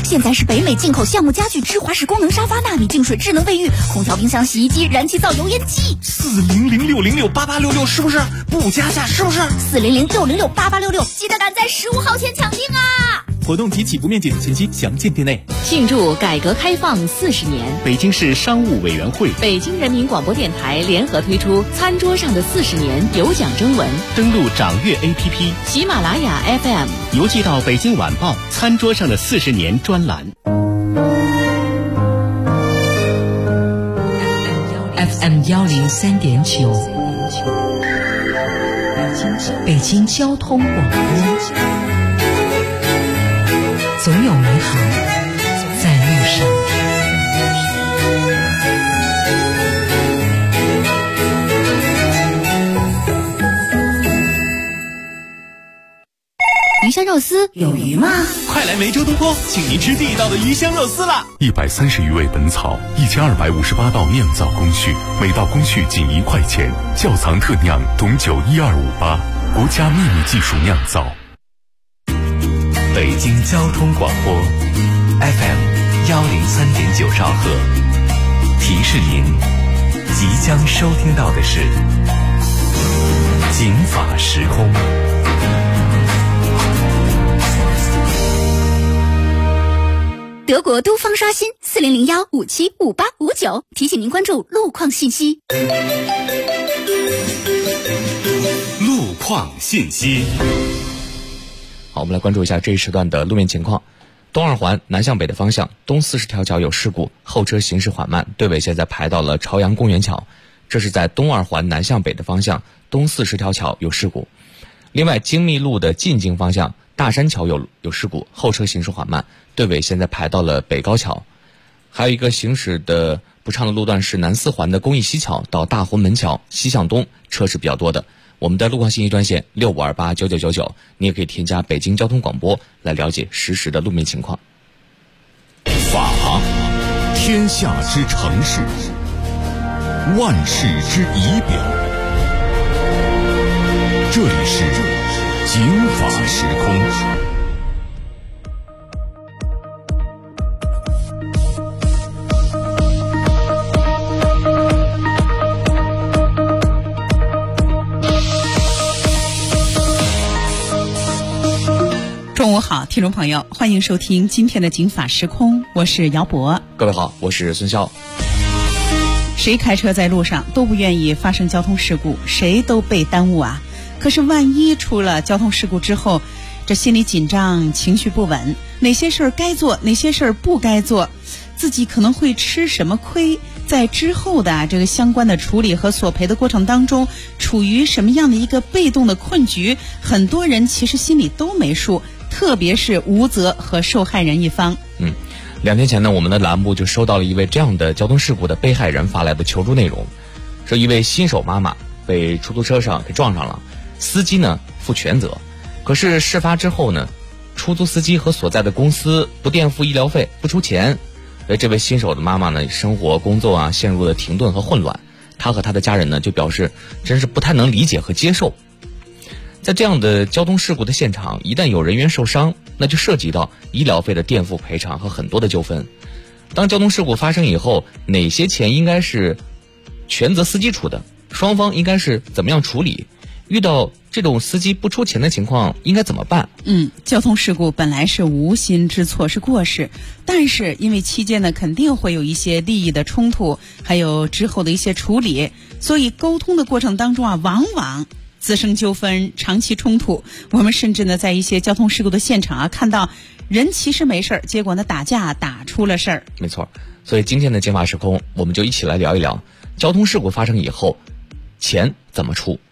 现在是北美进口橡木家具芝华士功能沙发、纳米净水智能卫浴、空调、冰箱、洗衣机、燃气灶、油烟机。 400-606-8866是不是？不加价是不是 ？400-606-8866，记得赶在15号前抢定啊！ 活动及起步面积等信息详见店内。 庆祝改革开放40年， 北京市商务委员会、 北京人民广播电台联合推出餐桌上的40年有奖征文， 登录掌阅 APP、 喜马拉雅 FM， 邮寄到北京晚报餐桌上的40年专栏。 FM 103.9，北京交通广播，总有美好在路上。 鱼香肉丝有鱼吗？ 快来梅州东坡，请您吃地道的鱼香肉丝啦 ！130余味本草，1258道酿造工序，每道工序仅1块钱。窖藏特酿董酒12588，国家秘密技术酿造。 北京交通广播 FM 103.9兆赫，提示您即将收听到的是警法时空。 德国都方刷新40015755859，提醒您关注路况信息。 路况信息。 好，我们来关注一下这一时段的路面情况。东二环南向北的方向，东40条桥有事故，后车行驶缓慢，队尾现在排到了朝阳公园桥。这是在东二环南向北的方向，东40条桥有事故。另外，京密路的进京方向，大山桥有事故，后车行驶缓慢，队尾现在排到了北高桥。还有一个行驶的不畅的路段是南4环的公益西桥到大红门桥西向东，车是比较多的。我们的路况信息专线65289999，你也可以添加北京交通广播来了解实时的路面情况。 法，天下之城市，万世之仪表。这里是警法时空。 中午好，听众朋友，欢迎收听今天的警法时空，我是姚博。 各位好，我是孙潇。 谁开车在路上都不愿意发生交通事故，谁都被耽误啊。可是万一出了交通事故之后，这心里紧张，情绪不稳，哪些事儿该做，哪些事儿不该做，自己可能会吃什么亏，在之后的这个相关的处理和索赔的过程当中，处于什么样的一个被动的困局，很多人其实心里都没数，特别是无责和受害人一方。 2天前呢，我们的栏目就收到了一位这样的交通事故的被害人发来的求助内容，说一位新手妈妈被出租车上给撞上了，司机呢负全责，可是事发之后呢，出租司机和所在的公司不垫付医疗费，不出钱，所以这位新手的妈妈呢，生活工作啊陷入了停顿和混乱，她和她的家人呢就表示真是不太能理解和接受。在这样的交通事故的现场，一旦有人员受伤，那就涉及到医疗费的垫付赔偿和很多的纠纷。当交通事故发生以后，哪些钱应该是全责司机出的，双方应该是怎么样处理，遇到这种司机不出钱的情况应该怎么办？ 交通事故本来是无心之错，是过失，但是因为期间呢肯定会有一些利益的冲突，还有之后的一些处理，所以沟通的过程当中啊，往往滋生纠纷，长期冲突。我们甚至呢在一些交通事故的现场啊，看到人其实没事儿，结果呢打架打出了事儿。 没错，所以今天的警法时空，我们就一起来聊一聊交通事故发生以后钱怎么出。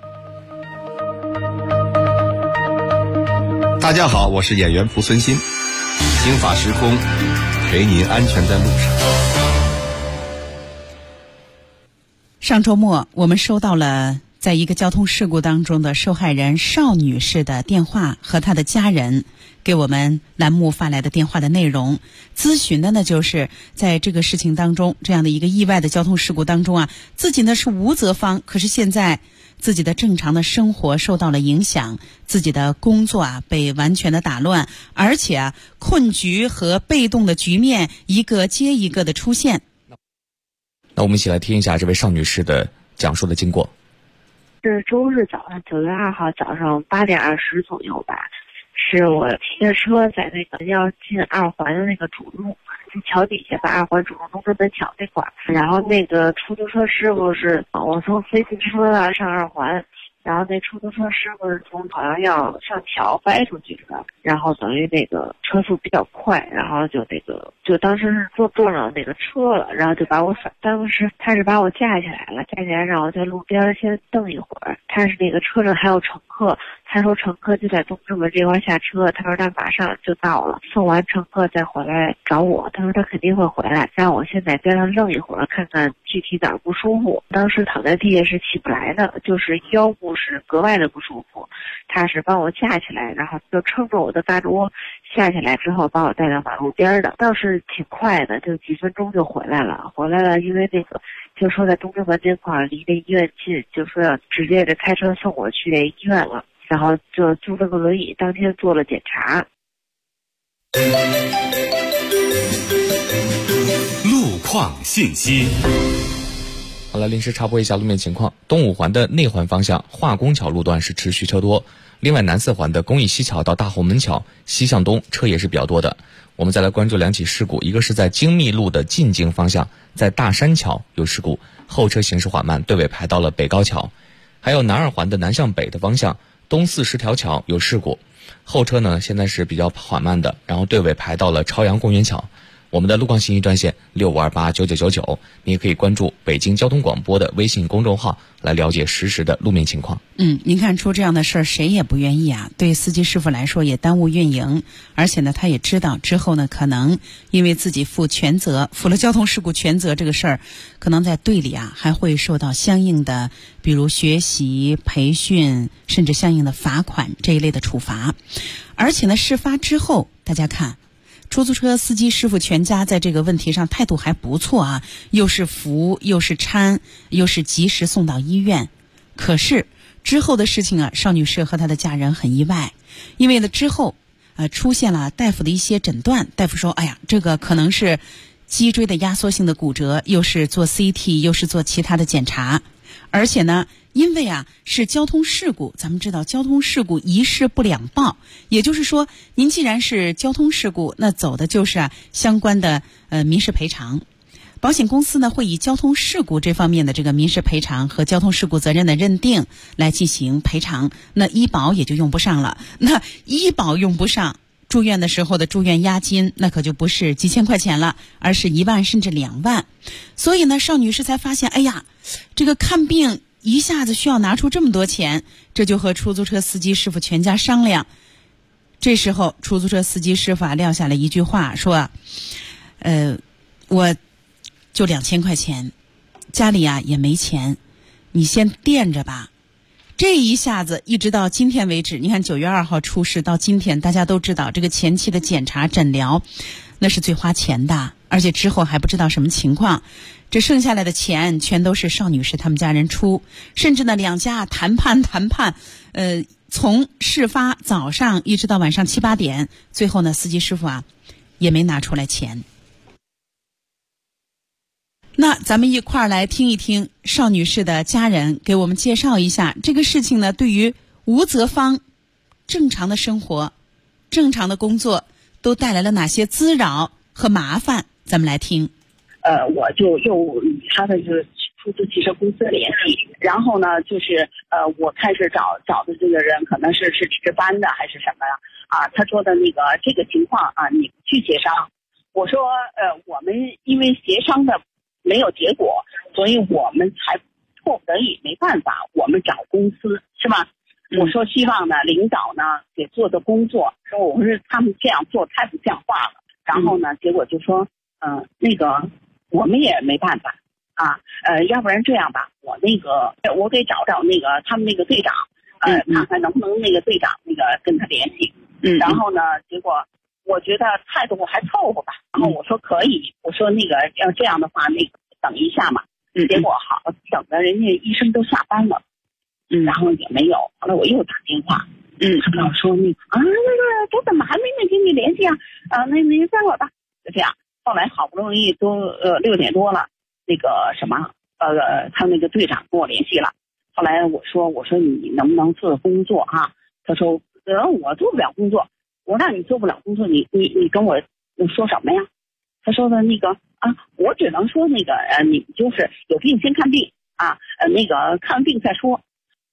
大家好，我是演员蒲存昕，警法时空陪您安全在路上。 上周末我们收到了在一个交通事故当中的受害人邵女士的电话和她的家人给我们栏目发来的电话的内容。咨询的呢，就是在这个事情当中，这样的一个意外的交通事故当中啊，自己呢是无责方，可是现在自己的正常的生活受到了影响，自己的工作啊被完全的打乱，而且啊困局和被动的局面一个接一个的出现。 那我们一起来听一下这位邵女士的讲述的经过。 是周日早上9月2号早上8点20左右吧，是我骑着车在那个要进二环的那个主路，桥底下把二环主路东直门桥那块儿，然后那个出租车师傅是我从飞机车上二环，然后那出租车师傅是从好像要上桥掰出去的，然后等于那个车速比较快，然后就当时是坐上那个车了，然后就把我当时他是把我架起来了，架起来让我在路边先蹬一会儿。他是那个车上还有乘客，他说乘客就在东直门这块下车，他说他马上就到了，送完乘客再回来找我，他说他肯定会回来，让我先在边上愣一会儿，看看具体哪儿不舒服。当时躺在地下是起不来的，就是腰部是格外的不舒服，他是帮我架起来，然后就撑着我的大桌下起来之后把我带到马路边的，倒是挺快的，就几分钟就回来了。因为那个就说在东直门这块离这医院近，就说要直接的开车送我去这医院了，然后就租了个轮椅，当天做了检查。 路况信息。 好了，临时插播一下路面情况。东五环的内环方向化工桥路段是持续车多，另外南四环的公益西桥到大后门桥西向东车也是比较多的。我们再来关注两起事故，一个是在精密路的进京方向，在大山桥有事故，后车行驶缓慢，队尾排到了北高桥。还有南二环的南向北的方向，东40条桥有事故，后车呢现在是比较缓慢的，然后队尾排到了朝阳公园桥。我们的路况信息专线65289999，你也可以关注北京交通广播的微信公众号来了解实时的路面情况。 您看出这样的事儿谁也不愿意啊，对司机师傅来说也耽误运营，而且呢他也知道之后呢可能因为自己负了交通事故全责这个事儿，可能在队里啊还会受到相应的比如学习培训甚至相应的罚款这一类的处罚。而且呢事发之后大家看出租车司机师傅全家在这个问题上态度还不错啊，又是扶又是搀又是及时送到医院。可是之后的事情啊，邵女士和她的家人很意外，因为呢之后出现了大夫的一些诊断，大夫说这个可能是脊椎的压缩性的骨折，又是做 CT 又是做其他的检查，而且呢因为是交通事故，咱们知道交通事故一事不两报，也就是说您既然是交通事故，那走的就是相关的民事赔偿。保险公司呢会以交通事故这方面的这个民事赔偿和交通事故责任的认定来进行赔偿，那医保也就用不上了。那医保用不上，住院的时候的住院押金那可就不是几千块钱了，而是1万甚至2万。所以呢邵女士才发现这个看病一下子需要拿出这么多钱，这就和出租车司机师傅全家商量。这时候出租车司机师傅撂下了一句话，说我就2000块钱，家里也没钱，你先垫着吧。这一下子一直到今天为止，你看9月2号出事到今天，大家都知道这个前期的检查诊疗那是最花钱的，而且之后还不知道什么情况，这剩下来的钱全都是邵女士他们家人出，甚至呢两家谈判从事发早上一直到晚上7、8点，最后呢司机师傅也没拿出来钱。那咱们一块儿来听一听邵女士的家人给我们介绍一下这个事情呢对于无责方正常的生活正常的工作都带来了哪些滋扰和麻烦，咱们来听。 我就又与他的就是出租汽车公司联系，然后呢就是我开始找的这个人可能是值班的还是什么他说的那个这个情况你去协商。我说我们因为协商的没有结果，所以我们才迫不得已没办法，我们找公司是吧？我说希望呢领导呢给做的工作，说我说他们这样做太不像话了。然后呢结果就说那个我们也没办法要不然这样吧，我给找那个他们那个队长，看看能不能那个队长那个跟他联系。然后呢，结果我觉得态度还凑合吧，然后我说可以，我说那个要这样的话，那个等一下嘛。结果好，等着人家医生都下班了，然后也没有。后来我又打电话，他跟我说这怎么还没跟你联系啊？那待会儿吧，就这样。后来好不容易都6点多了，那个什么他那个队长跟我联系了。后来我说你能不能做工作啊？他说我做不了工作。我说那你做不了工作，你跟我说什么呀？他说的那个我只能说那个你就是有病先看病啊，那个看完病再说。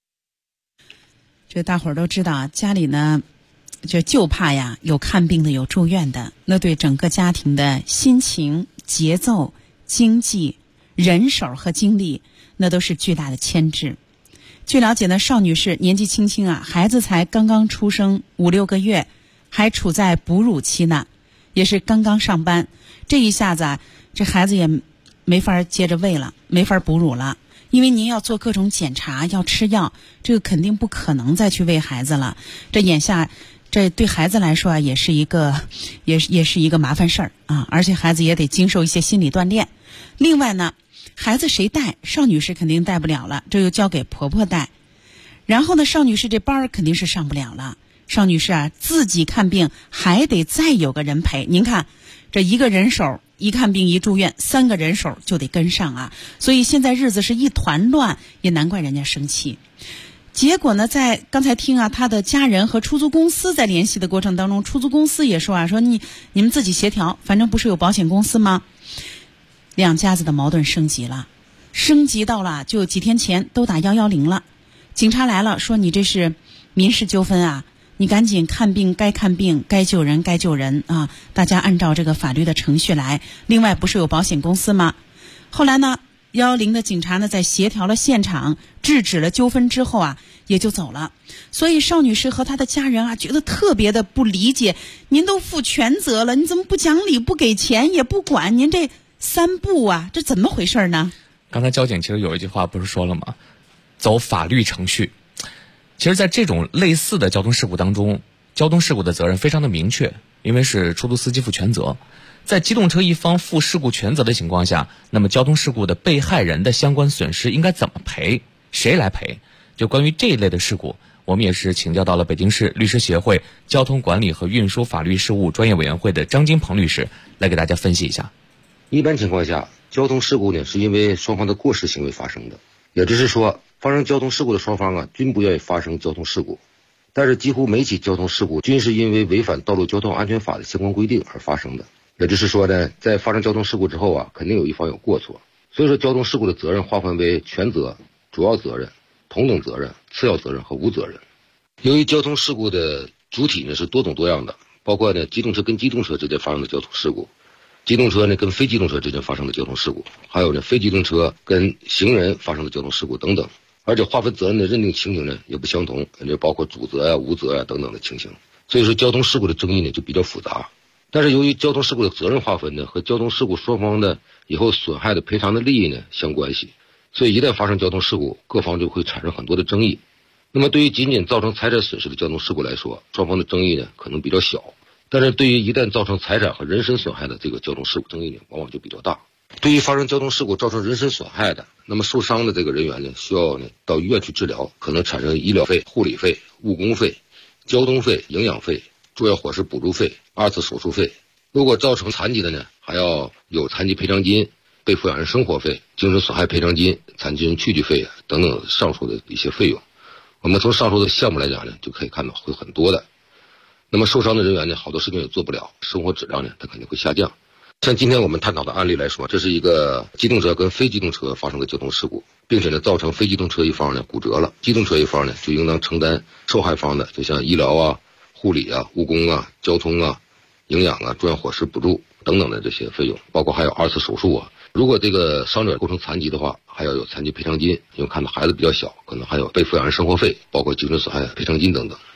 这大伙儿都知道，家里呢就怕呀有看病的有住院的，那对整个家庭的心情、节奏、经济、人手和精力，那都是巨大的牵制。据了解呢，邵女士年纪轻轻啊，孩子才刚刚出生5、6个月，还处在哺乳期呢，也是刚刚上班，这一下子啊，这孩子也没法接着喂了，没法哺乳了。因为您要做各种检查，要吃药，这个肯定不可能再去喂孩子了。这眼下，这对孩子来说啊，也是一个麻烦事儿啊，而且孩子也得经受一些心理锻炼。另外呢，孩子谁带？邵女士肯定带不了了，这又交给婆婆带。然后呢，邵女士这班肯定是上不了了。邵女士啊，自己看病还得再有个人陪。您看，这一个人手一看病一住院，3个人手就得跟上啊。所以现在日子是一团乱，也难怪人家生气。结果呢，在刚才听啊，他的家人和出租公司在联系的过程当中，出租公司也说说你们自己协调，反正不是有保险公司吗？两家子的矛盾升级到了就几天前都打110了，警察来了，说你这是民事纠纷啊，你赶紧看病该看病，该救人该救人啊，大家按照这个法律的程序来。另外不是有保险公司吗？后来呢，110的警察呢在协调了现场，制止了纠纷之后啊，也就走了。所以邵女士和她的家人啊，觉得特别的不理解，您都负全责了，你怎么不讲理，不给钱，也不管，您这3不啊，这怎么回事呢？ 刚才交警其实有一句话不是说了吗？走法律程序。其实在这种类似的交通事故当中，交通事故的责任非常的明确，因为是出租司机负全责。在机动车一方负事故全责的情况下，那么交通事故的被害人的相关损失应该怎么赔？谁来赔？就关于这一类的事故，我们也是请教到了北京市律师协会交通管理和运输法律事务专业委员会的张金鹏律师来给大家分析一下。 一般情况下，交通事故呢是因为双方的过失行为发生的，也就是说，发生交通事故的双方啊均不愿意发生交通事故，但是几乎每起交通事故均是因为违反道路交通安全法的相关规定而发生的。也就是说呢，在发生交通事故之后啊，肯定有一方有过错。所以说，交通事故的责任划分为全责、主要责任、同等责任、次要责任和无责任。由于交通事故的主体呢是多种多样的，包括呢机动车跟机动车之间发生的交通事故，机动车呢跟非机动车之间发生的交通事故，还有呢非机动车跟行人发生的交通事故等等。而且划分责任的认定情形呢也不相同，也包括主责呀、无责呀等等的情形。所以说交通事故的争议呢就比较复杂。但是由于交通事故的责任划分呢和交通事故双方的以后损害的赔偿的利益呢相关系，所以一旦发生交通事故，各方就会产生很多的争议。那么对于仅仅造成财产损失的交通事故来说，双方的争议呢可能比较小，但是对于一旦造成财产和人身损害的这个交通事故，争议呢往往就比较大。对于发生交通事故造成人身损害的，那么受伤的这个人员呢需要呢到医院去治疗，可能产生医疗费、护理费、误工费、交通费、营养费、住院伙食补助费、2次手术费。如果造成残疾的呢，还要有残疾赔偿金、被抚养人生活费、精神损害赔偿金、残疾人去就费等等上述的一些费用。我们从上述的项目来讲呢，就可以看到会很多的。那么受伤的人员呢，好多事情也做不了，生活质量呢，它肯定会下降。像今天我们探讨的案例来说，这是一个机动车跟非机动车发生的交通事故，并且呢造成非机动车一方呢骨折了，机动车一方呢就应当承担受害方的，就像医疗啊、护理啊、误工啊、交通啊、营养啊、住院伙食补助等等的这些费用，包括还有2次手术啊。如果这个伤者构成残疾的话，还要有残疾赔偿金，因为看到孩子比较小，可能还有被抚养人生活费，包括精神损害赔偿金等等。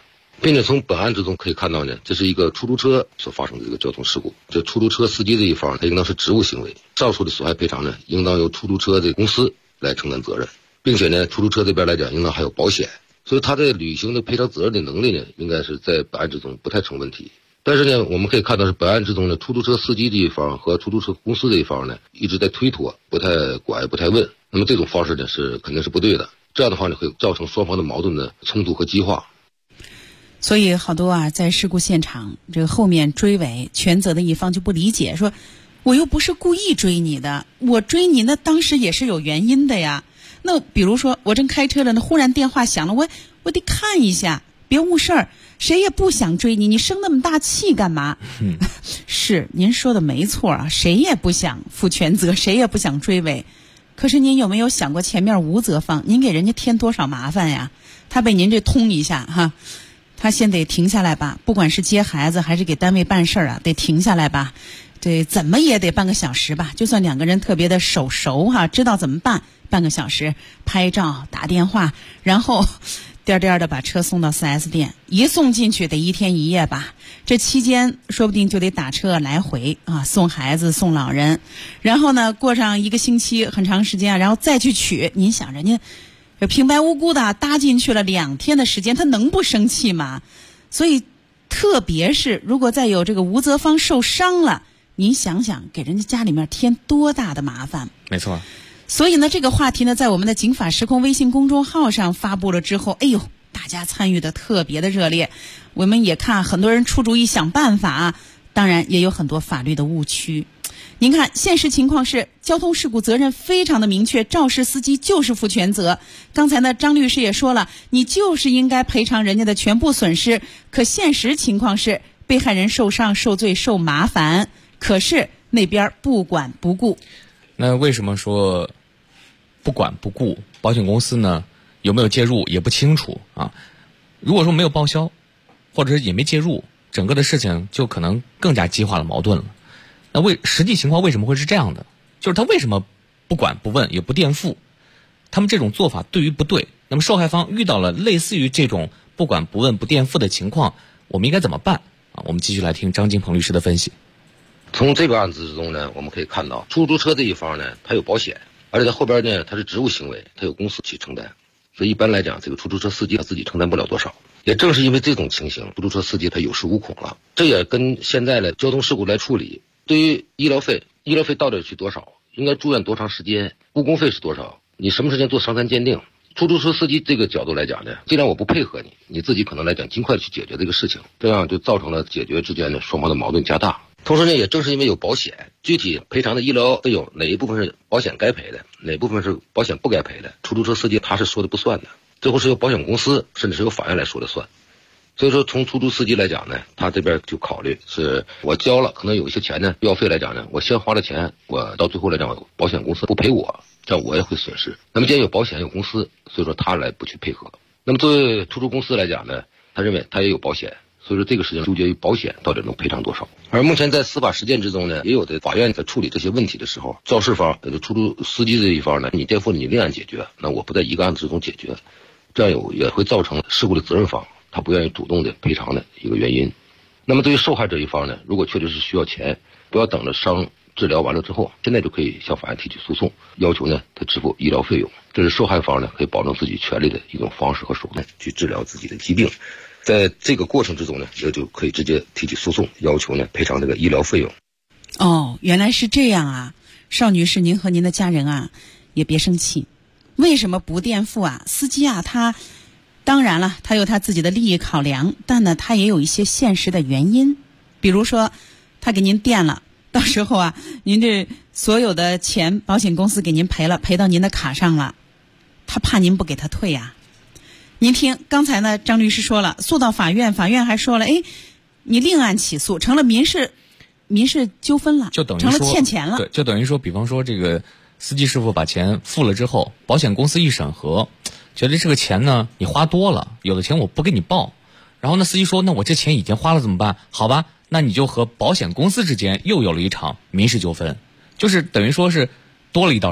并且从本案之中可以看到呢，这是一个出租车所发生的这个交通事故。这出租车司机这一方，他应当是职务行为，上述的损害赔偿呢，应当由出租车的公司来承担责任，并且呢，出租车这边来讲，应当还有保险，所以他在履行的赔偿责任的能力呢，应该是在本案之中不太成问题。但是呢，我们可以看到是本案之中呢，出租车司机这一方和出租车公司这一方呢，一直在推脱，不太管，不太问。那么这种方式呢，是肯定是不对的。这样的话呢，会造成双方的矛盾的冲突和激化。 所以好多啊，在事故现场这个后面追尾，全责的一方就不理解，说我又不是故意追你的，我追你那当时也是有原因的呀。那比如说我正开车了，那忽然电话响了，我得看一下，别误事儿。谁也不想追你，你生那么大气干嘛？是您说的没错啊，谁也不想负全责，谁也不想追尾。可是您有没有想过前面无责方，您给人家添多少麻烦呀？他被您这通一下哈，他先得停下来吧，不管是接孩子还是给单位办事儿啊，得停下来吧。对，怎么也得半个小时吧，就算两个人特别的手熟哈，知道怎么办，半个小时拍照打电话，然后颠颠的把车送到 4S 店，一送进去得1天1夜吧。这期间说不定就得打车来回啊，送孩子送老人，然后呢过上1个星期很长时间，然后再去取。您想人家平白无辜的搭进去了2天的时间，他能不生气吗？所以特别是如果再有这个无责方受伤了，您想想给人家家里面添多大的麻烦。 没错。 所以呢，这个话题呢，在我们的警法时空微信公众号上发布了之后，哎呦，大家参与的特别的热烈。我们也看很多人出主意想办法，当然也有很多法律的误区。您看，现实情况是交通事故责任非常的明确，肇事司机就是负全责。刚才呢，张律师也说了，你就是应该赔偿人家的全部损失。可现实情况是，被害人受伤、受罪、受麻烦，可是那边不管不顾。 那为什么说不管不顾？保险公司呢有没有介入也不清楚啊。如果说没有报销，或者也没介入，整个的事情就可能更加激化了矛盾了。那实际情况为什么会是这样的？就是他为什么不管不问也不垫付？他们这种做法对于不对？那么受害方遇到了类似于这种不管不问不垫付的情况，我们应该怎么办啊？我们继续来听张金鹏律师的分析。 从这个案子之中呢，我们可以看到，出租车这一方呢，它有保险，而且它后边呢，它是职务行为，它有公司去承担，所以一般来讲，这个出租车司机他自己承担不了多少。也正是因为这种情形，出租车司机他有恃无恐了。这也跟现在的交通事故来处理，对于医疗费到底去多少，应该住院多长时间，误工费是多少，你什么时间做伤残鉴定。出租车司机这个角度来讲呢，既然我不配合你，你自己可能来讲尽快去解决这个事情，这样就造成了解决之间的双方的矛盾加大。同时呢，也正是因为有保险，具体赔偿的医疗费用哪一部分是保险该赔的，哪部分是保险不该赔的，出租车司机他是说的不算的，最后是由保险公司甚至是由法院来说的算。所以说从出租司机来讲呢，他这边就考虑是我交了可能有一些钱呢，医药费来讲呢，我先花了钱，我到最后来讲保险公司不赔我，这样我也会损失。那么既然有保险有公司，所以说他来不去配合。那么作为出租公司来讲呢，他认为他也有保险，所以说这个事情纠结于保险到底能赔偿多少。而目前在司法实践之中呢，也有的法院在处理这些问题的时候，肇事方出租司机这一方呢，你垫付你另案解决，那我不在一个案子之中解决，这样也会造成事故的责任方他不愿意主动的赔偿的一个原因。那么对于受害者一方呢，如果确实是需要钱，不要等着伤治疗完了之后，现在就可以向法院提起诉讼，要求呢他支付医疗费用，这是受害方呢可以保证自己权利的一种方式和手段去治疗自己的疾病。在这个过程之中呢，也就可以直接提起诉讼，要求呢赔偿这个医疗费用。 哦，原来是这样啊，邵女士，您和您的家人啊也别生气。为什么不垫付啊？司机啊，他当然了，他有他自己的利益考量，但呢，他也有一些现实的原因。比如说，他给您垫了，到时候啊，您这所有的钱，保险公司给您赔了，赔到您的卡上了，他怕您不给他退啊。您听，刚才呢，张律师说了，诉到法院，法院还说了，哎，你另案起诉，成了民事纠纷了， 就等于成了欠钱了。 对，就等于说，比方说这个司机师傅把钱付了之后，保险公司一审核，觉得这个钱呢你花多了，有的钱我不给你报，然后呢司机说，那我这钱已经花了怎么办？好吧，那你就和保险公司之间又有了一场民事纠纷，就是等于说是多了一道事儿了。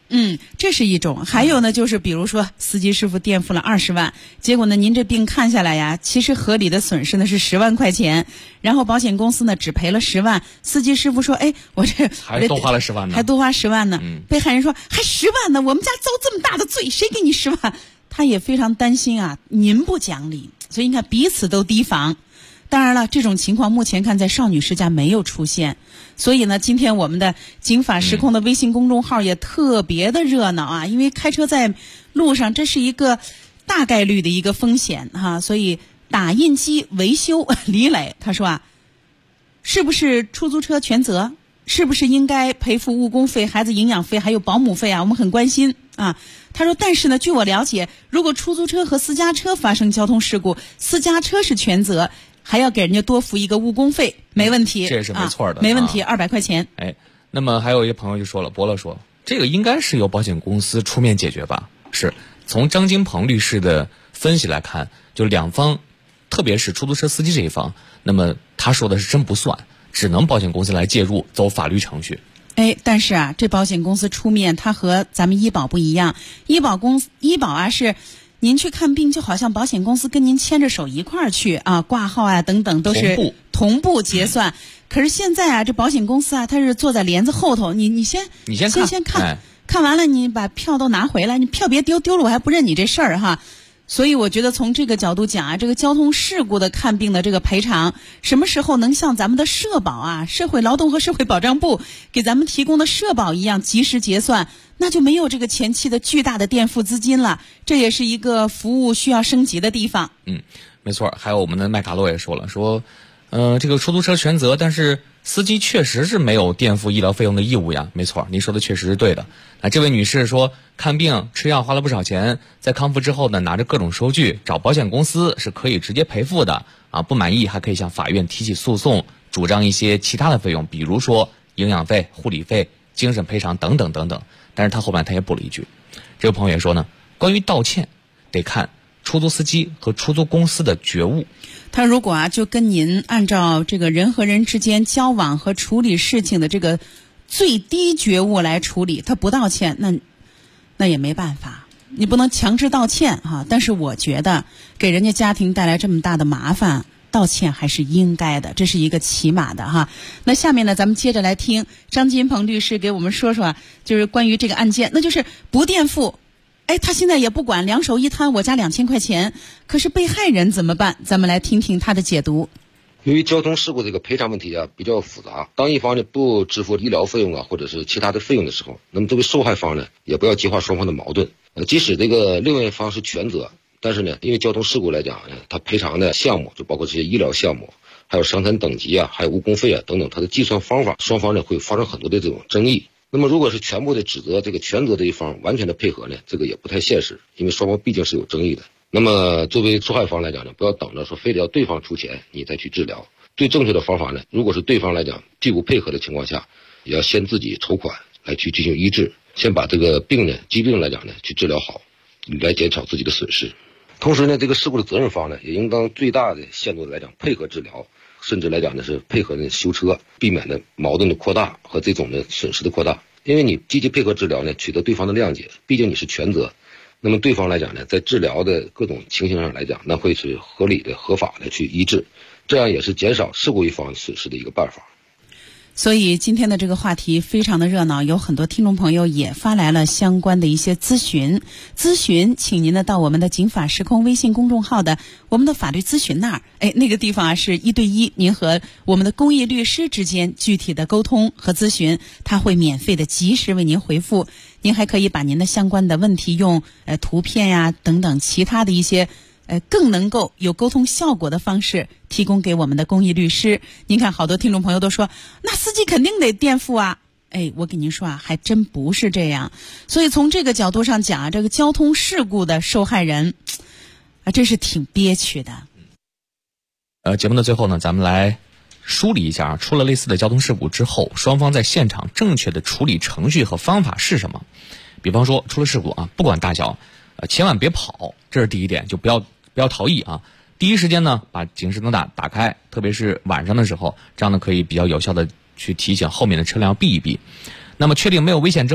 这是一种。还有呢，就是比如说司机师傅垫付了20万，结果呢您这病看下来呀，其实合理的损失呢是10万块钱，然后保险公司呢只赔了10万，司机师傅说，哎，我这还多花了10万呢， 还多花10万呢。被害人说还10万呢，我们家遭这么大的罪，谁给你10万？他也非常担心啊，您不讲理，所以你看彼此都提防。当然了，这种情况目前看在邵女士家没有出现，所以呢，今天我们的警法时空的微信公众号也特别的热闹啊，因为开车在路上这是一个大概率的一个风险哈，所以打印机维修李磊他说啊，是不是出租车全责？是不是应该赔付误工费、孩子营养费还有保姆费啊？我们很关心啊。他说，但是呢，据我了解，如果出租车和私家车发生交通事故，私家车是全责，还要给人家多付一个误工费，没问题， 这是没错的， 没问题，200块钱。 哎，那么还有一个朋友就说了，伯乐说，这个应该是由保险公司出面解决吧？是从张金鹏律师的分析来看，就两方，特别是出租车司机这一方，那么他说的是真不算。只能保险公司来介入，走法律程序。 哎，但是啊，这保险公司出面，它和咱们医保不一样。医保啊是，您去看病就好像保险公司跟您牵着手一块儿去啊，挂号啊等等都是同步结算。可是现在啊，这保险公司啊，它是坐在帘子后头，你先看，看完了你把票都拿回来，你票别丢了我还不认你这事儿哈。所以我觉得从这个角度讲啊，这个交通事故的看病的这个赔偿，什么时候能像咱们的社保啊，社会劳动和社会保障部给咱们提供的社保一样及时结算，那就没有这个前期的巨大的垫付资金了。这也是一个服务需要升级的地方。 没错。还有我们的麦卡洛也说了，说这个出租车全责，但是司机确实是没有垫付医疗费用的义务呀。没错，您说的确实是对的。这位女士说，看病吃药花了不少钱，在康复之后呢，拿着各种收据找保险公司是可以直接赔付的啊，不满意还可以向法院提起诉讼，主张一些其他的费用，比如说营养费、护理费、精神赔偿等等等等。但是他后面他也补了一句，这个朋友也说呢，关于道歉得看出租司机和出租公司的觉悟。 他如果啊就跟您按照这个人和人之间交往和处理事情的这个最低觉悟来处理，他不道歉，那也没办法，你不能强制道歉哈。但是我觉得给人家家庭带来这么大的麻烦，道歉还是应该的，这是一个起码的哈。那下面呢，咱们接着来听张金鹏律师给我们说说，就是关于这个案件，那就是不垫付。哎，他现在也不管，两手一摊，我家2000块钱，可是被害人怎么办？咱们来听听他的解读。 由于交通事故这个赔偿问题啊比较复杂，当一方呢不支付医疗费用啊或者是其他的费用的时候，那么作为受害方呢也不要激化双方的矛盾。即使这个另外一方是全责，但是呢因为交通事故来讲呢，它赔偿的项目就包括这些医疗项目，还有伤残等级啊，还有误工费啊等等，它的计算方法双方呢会发生很多的这种争议。那么如果是全部的指责这个全责的一方完全的配合呢，这个也不太现实，因为双方毕竟是有争议的。那么作为受害方来讲呢，不要等着说非得要对方出钱你再去治疗。最正确的方法呢，如果是对方来讲拒不配合的情况下，也要先自己筹款来去进行医治，先把这个病呢疾病来讲呢去治疗好，来减少自己的损失。同时呢，这个事故的责任方呢也应当最大的限度的来讲配合治疗，甚至来讲呢是配合呢修车，避免呢矛盾的扩大和这种的损失的扩大。因为你积极配合治疗呢，取得对方的谅解，毕竟你是全责，那么对方来讲呢，在治疗的各种情形上来讲，那会是合理的、合法的去医治，这样也是减少事故一方损失的一个办法。 所以今天的这个话题非常的热闹，有很多听众朋友也发来了相关的一些咨询，请您呢到我们的警法时空微信公众号的我们的法律咨询那儿，那个地方啊是1对1，您和我们的公益律师之间具体的沟通和咨询，他会免费的及时为您回复。您还可以把您的相关的问题用图片呀等等其他的一些更能够有沟通效果的方式提供给我们的公益律师。您看好多听众朋友都说，那司机肯定得垫付啊。我跟您说啊，还真不是这样。所以从这个角度上讲啊，这个交通事故的受害人啊，真是挺憋屈的。 节目的最后呢，咱们来梳理一下，出了类似的交通事故之后，双方在现场正确的处理程序和方法是什么？比方说出了事故啊，不管大小，千万别跑，这是第一点，就不要逃逸啊。第一时间呢，把警示灯打开，特别是晚上的时候，这样呢可以比较有效的去提醒后面的车辆避一避。那么确定没有危险之后，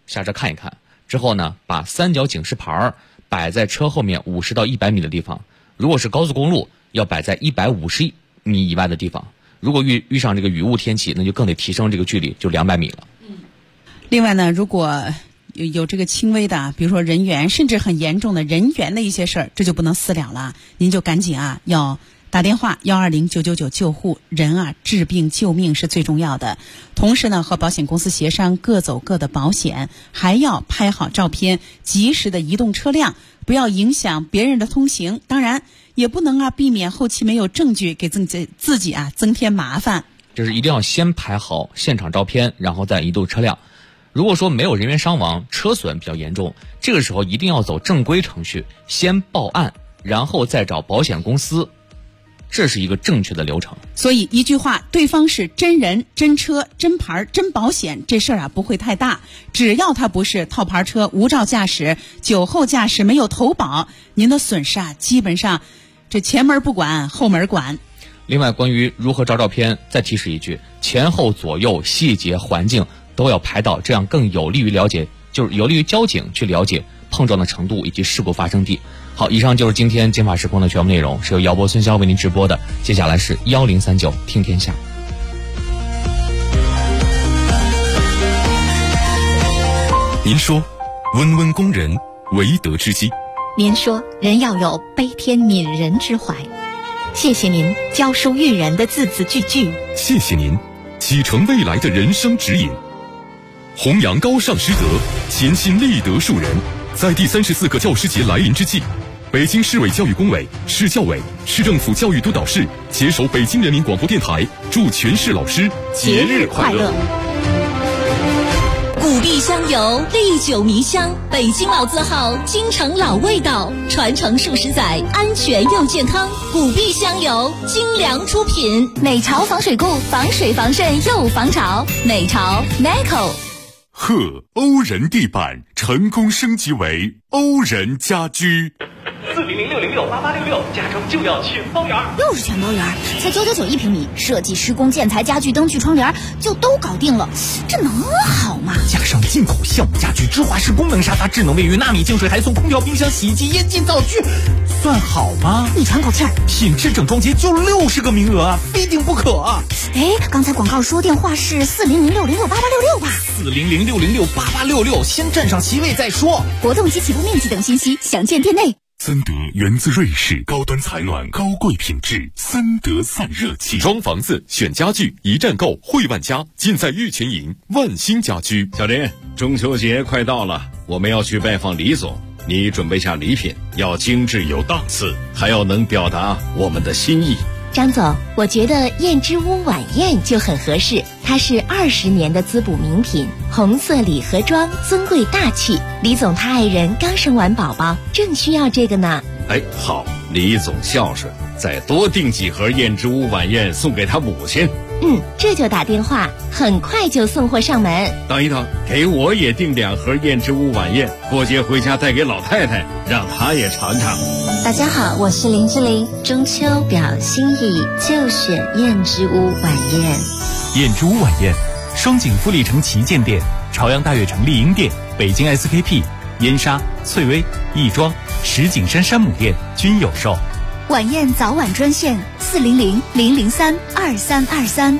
下车看一看，之后呢，把三角警示牌摆在车后面50到100米的地方。如果是高速公路，要摆在150米以外的地方。如果遇上这个雨雾天气，那就更得提升这个距离，就200米了。 另外呢，如果有这个轻微的，比如说人员，甚至很严重的人员的一些事儿，这就不能私了了，您就赶紧要打电话120-999救护，人治病救命是最重要的。同时呢，和保险公司协商，各走各的保险，还要拍好照片，及时的移动车辆，不要影响别人的通行。当然也不能避免后期没有证据给自己增添麻烦。 就是一定要先拍好现场照片，然后再移动车辆。如果说没有人员伤亡，车损比较严重，这个时候一定要走正规程序，先报案，然后再找保险公司，这是一个正确的流程。 所以一句话，对方是真人、真车、真牌、真保险，这事儿不会太大。只要他不是套牌车、无照驾驶、酒后驾驶、没有投保，您的损失基本上这前门不管，后门管。 另外，关于如何照照片，再提示一句，前后左右细节环境都要拍到，这样更有利于了解，就是有利于交警去了解碰撞的程度以及事故发生地。好，以上就是今天金法时空的全部内容，是由姚波、孙潇为您直播的。接下来是1039听天下。 您说，温温工人，唯德之基。 您说，人要有悲天悯人之怀。谢谢您教书育人的字字句句。 谢谢您启程未来的人生指引。弘扬高尚师德，潜心立德树人。在第34个教师节来临之际，北京市委教育工委、市教委、市政府教育督导室携手北京人民广播电台，祝全市老师节日快乐。 古壁香油，历久弥香，北京老字号，京城老味道，传承数十载，安全又健康。古壁香油，精良出品， 美潮防水固，防水防渗又防潮。美潮 Neco。 贺欧人地板成功升级为欧人家居。 400-606-8866，加州就要全包圆， 又是全包圆，才999一平米，设计、施工、建材、家具、灯具、窗帘就都搞定了，这能好吗？ 加上进口橡木家具、芝华士功能沙发、智能卫浴、纳米净水，还送空调、冰箱、洗衣机、烟机、灶具，算好吗？ 你喘口气儿， 品质整装节就60个名额非订不可。 哎，刚才广告说电话是400-606-8866吧 ？400-606-8866，先占上席位再说。 活动及起步面积等信息详见店内。 森德源自瑞士，高端采暖，高贵品质，森德散热器。装房子选家具，一站购汇万家，尽在玉泉营万兴家居。 小林，中秋节快到了，我们要去拜访李总，你准备下礼品，要精致有档次，还要能表达我们的心意。 张总，我觉得燕之屋晚宴就很合适，它是20年的滋补名品，红色礼盒装，尊贵大气。李总他爱人刚生完宝宝，正需要这个呢。 哎，好，李总孝顺，再多订几盒燕之屋晚宴送给他母亲。 这就打电话，很快就送货上门。 等一等，给我也订2盒燕之屋晚宴，过节回家带给老太太，让她也尝尝。 大家好，我是林志玲，中秋表心意就选燕之屋晚宴。 燕之屋晚宴，双井富力城旗舰店、朝阳大悦城丽婴店、北京 SKP、燕莎、翠微、亦庄、石景山山姆店均有售。 晚宴早晚专线400-003-2323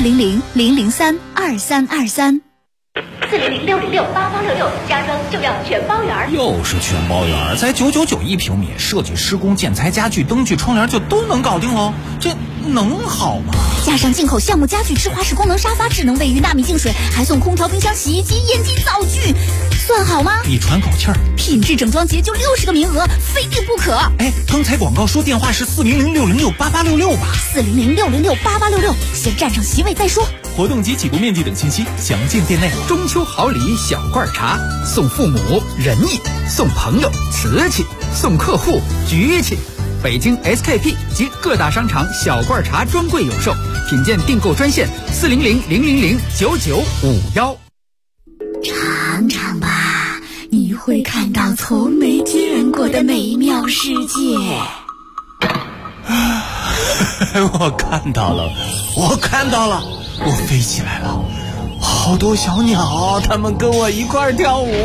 400-003-2323。 400-606-8866，加装就要全包圆， 又是全包圆，才999一平米，设计、施工、建材、家具、灯具、窗帘就都能搞定喽，这能好吗？ 加上进口橡木家具、芝华士功能沙发、智能卫浴、纳米净水，还送空调、冰箱、洗衣机、烟机、灶具，算好吗？ 你喘口气儿， 品质整装节就60个名额，非订不可。 哎，刚才广告说电话是400-606-8866吧 400-606-8866，先占上席位再说。 活动及起步面积等信息详见店内。 中秋好礼小罐茶，送父母仁义，送朋友瓷器，送客户局气。北京 SKP 及各大商场小罐茶专柜有售，品鉴订购专线400-000-9951。 尝尝吧，你会看到从没见过的美妙世界。 我看到了，我飞起来了， 好多小鸟，它们跟我一块儿跳舞。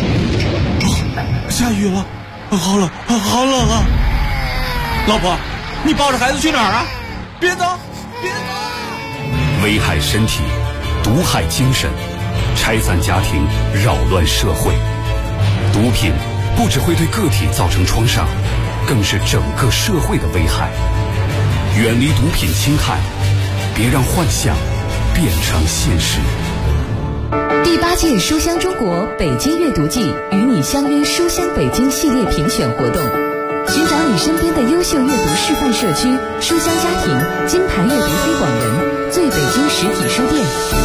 下雨了，好冷，好冷啊！老婆，你抱着孩子去哪儿啊？别走，别走！ 危害身体，毒害精神，拆散家庭，扰乱社会。毒品不只会对个体造成创伤，更是整个社会的危害。远离毒品侵害，别让幻想变成现实。 第8届书香中国北京阅读季与你相约书香北京系列评选活动，寻找你身边的优秀阅读示范社区、书香家庭、金牌阅读推广人、最北京实体书店。